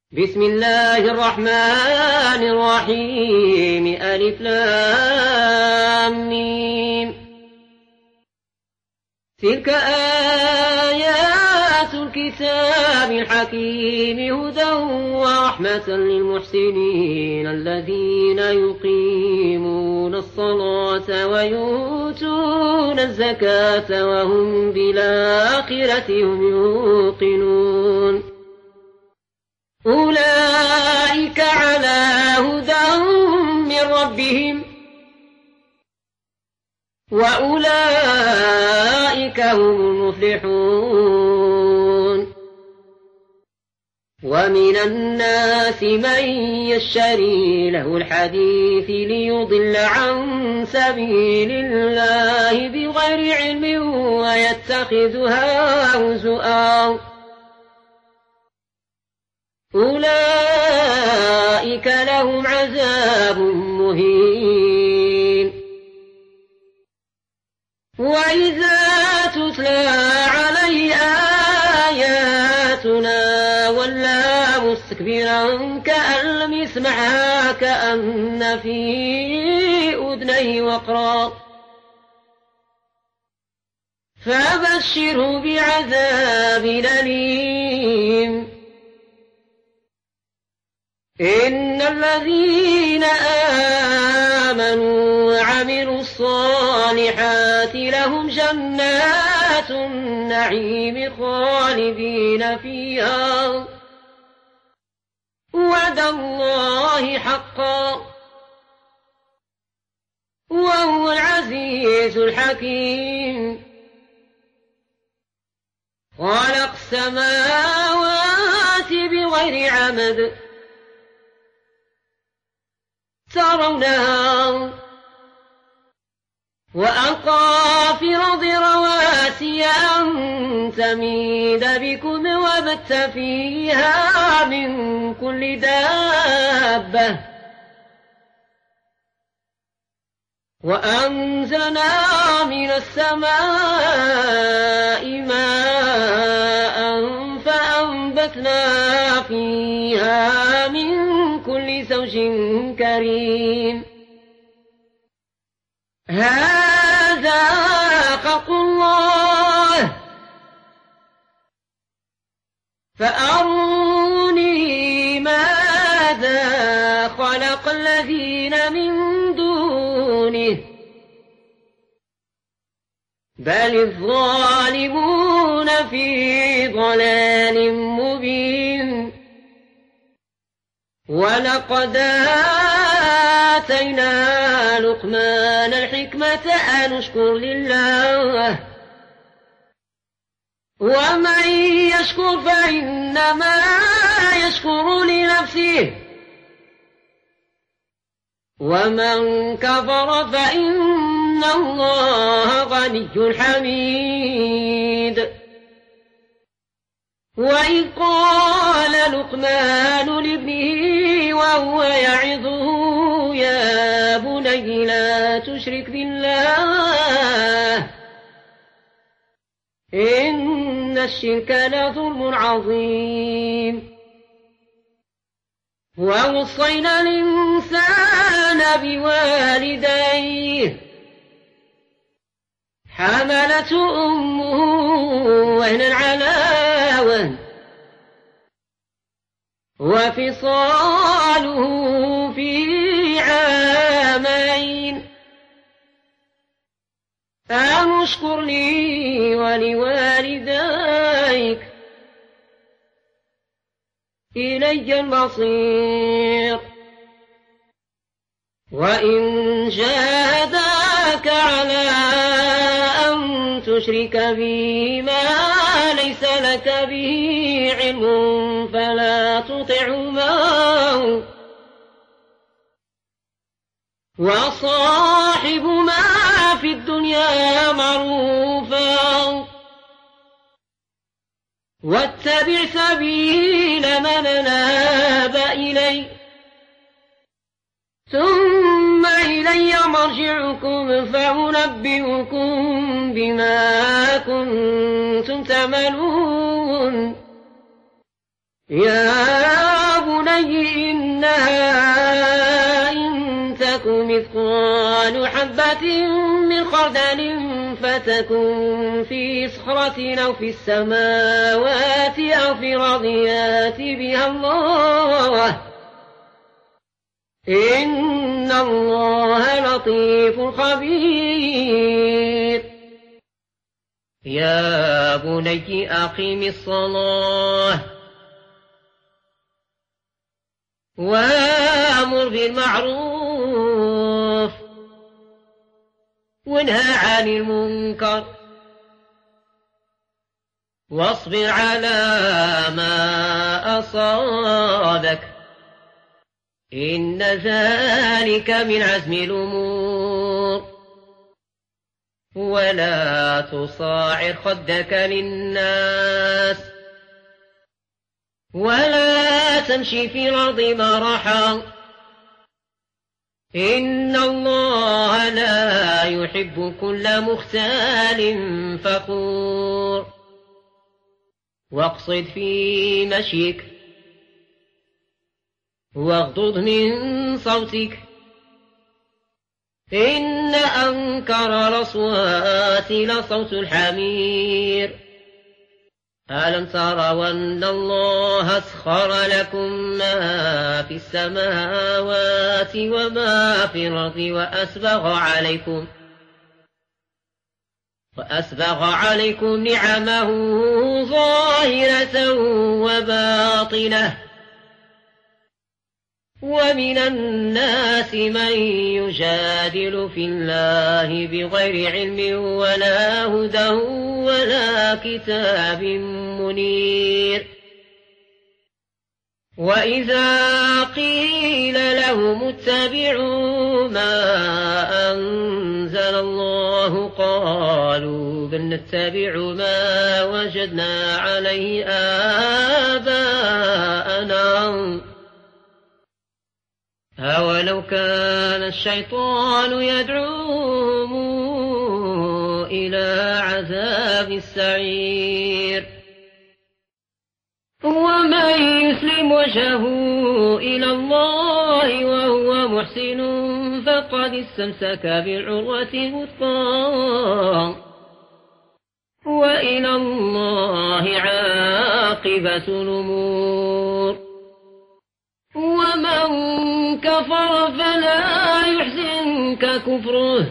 بسم الله الرحمن الرحيم ألف لام ميم. تلك آيات الكتاب الحكيم هدى ورحمة للمحسنين الذين يقيمون الصلاة ويؤتون الزكاة وهم بالآخرة هم يوقنون. أولئك على هدى من ربهم وأولئك هم المفلحون. ومن الناس من يشتري له الحديث ليضل عن سبيل الله بغير علم ويتخذها هزؤا. أولئك لهم عذاب مهين. وإذا تتلى عليه آياتنا ولى مستكبرا كأن لم يسمعها كأن في أذنيه وقرا. فبشره بعذاب أليم. إن الذين آمنوا وعملوا الصالحات لهم جنات النعيم خالدين فيها وعد الله حقا وهو العزيز الحكيم. خلق السماوات بغير عمد ترونها وألقى في الأرض رواسي أن تميد بكم وبث فيها من كل دابة وأنزلنا من السماء ماء فأنبتنا فيها من كل زوج كريم. هذا خلق الله فأروني ماذا خلق الذين من دونه بل الظالمون في ضلال مبين. ولقد آتينا لقمان الحكمة أن اشكر لله ومن يشكر فإنما يشكر لنفسه ومن كفر فإن الله غني حميد. وإذ قال لقمان لابنه وهو يعظه يا بني لا تشرك بالله إن الشرك لظلم عظيم. ووصينا الإنسان بوالديه حملته أمه وهنا على وهن وفصاله في عامين أن اشكر لي ولوالديك إلي المصير. وإن جاهداك على أن تشرك بي ما ليس لك به علم فلا تطعهما وصاحبهما في الدنيا معروفا واتبع سبيل من أناب إلي ثم إلي مرجعكم فأنبئكم بما كنتم تعملون. يا إنها إن تك مثقال حبة من خردل فتكن في صخرة أو في السماوات أو في الأرض يأت بها الله إن الله لطيف خبير يا بني أقم الصلاة وأمر بالمعروف وانهى عن المنكر واصبر على ما أصابك إن ذلك من عزم الأمور ولا تصاعر خدك للناس ولا تمشي في الأرض مرحا إن الله لا يحب كل مختال فخور واقصد في مشيك واغضض من صوتك إن أنكر الأصوات لصوت الحمير ألم تروا أن الله أسخر لكم ما في السماوات وما في الأرض وأسبغ عليكم نعمه ظاهرة وباطنة ومن الناس من يجادل في الله بغير علم ولا هدى ولا كتاب منير وإذا قيل لهم اتبعوا ما أنزل الله قالوا بل نتبع ما وجدنا عليه آباءنا أولو كان الشيطان يدعوهم إلى عذاب السعير ومن يسلم وجهه إلى الله وهو محسن فقد استمسك بالعروة الوثقى وإلى الله عاقبة الأمور ومن كفر فلا يحزنك كفره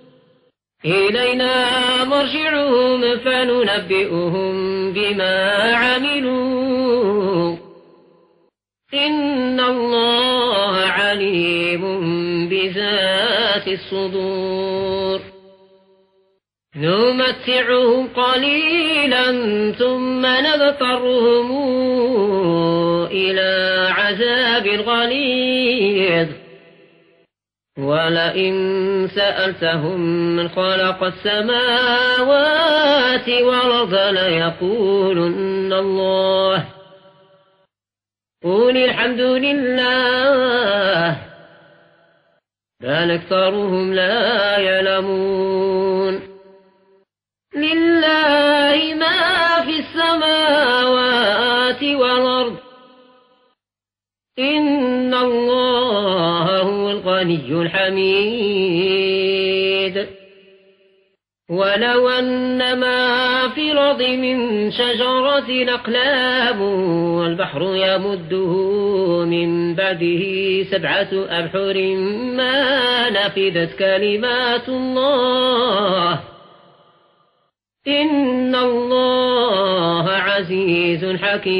إلينا مرجعهم فننبئهم بما عملوا إن الله عليم بذات الصدور نمتعهم قليلا ثم نضطرهم إلى عذاب غليظ ولئن سألتهم من خلق السماوات والأرض ليقولن الله قل الحمد لله بل أكثرهم لا يعلمون لله ما في السماوات والأرض إن الله هو الغني الحميد ولو أن ما في الأرض من شجرة أقلام والبحر يمده من بعده 7 أبحر ما نفدت كلمات الله إن الله عزيز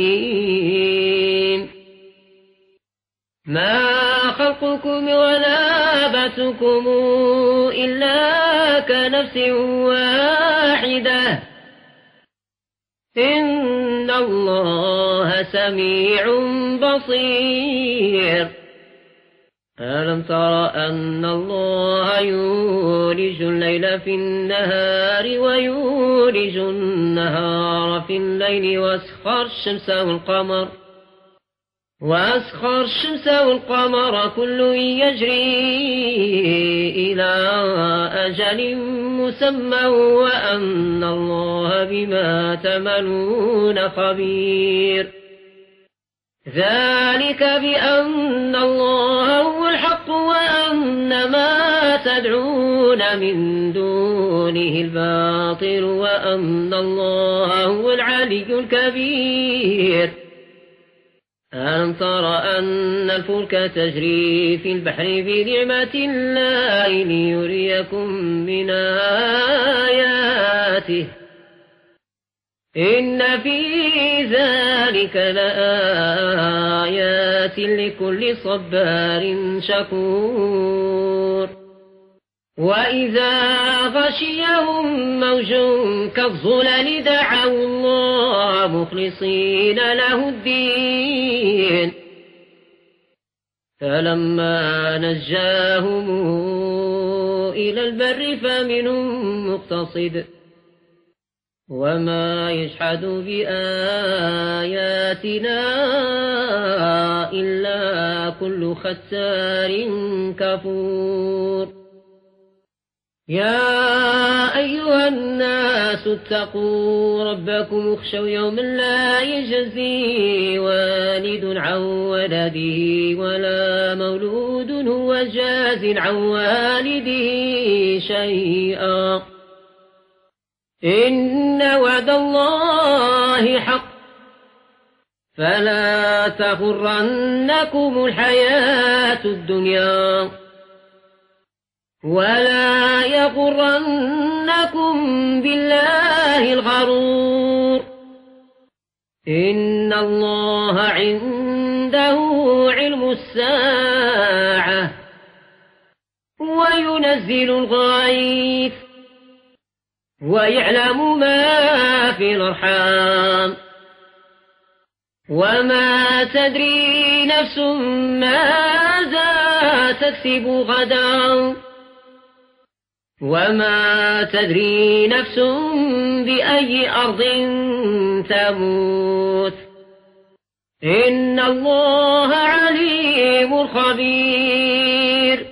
حكيم ما خلقكم ولا بعثكم إلا كنفس واحدة إن الله سميع بصير ألم تر أن الله يولج الليل في النهار ويولج النهار في الليل وأسخر الشمس والقمر كل يجري إلى أجل مسمى وأن الله بما تعملون خبير ذلك بأن الله هو الحق وأن ما تدعون من دونه الباطل وأن الله هو العلي الكبير. ألم تر أن الفلك تجري في البحر بنعمة الله ليريكم من آياته إن في ذلك لآيات لكل صبار شكور. وإذا غشيهم موج كالظلل دعوا الله مخلصين له الدين فلما نجاهم إلى البر فمنهم مقتصد وما يجحد بآياتنا إلا كل ختار كفور. يا أيها الناس اتقوا ربكم اخشوا يوما لا يجزي والد عن ولده ولا مولود هو جاز عن والده شيئا إن وعد الله حق فلا تغرنكم الحياة الدنيا ولا يغرنكم بالله الغرور. إن الله عنده علم الساعة وينزل الغيث ويعلم ما في الأرحام وما تدري نفس ماذا تكسب غدا وما تدري نفس بأي أرض تموت إن الله عليم خبير.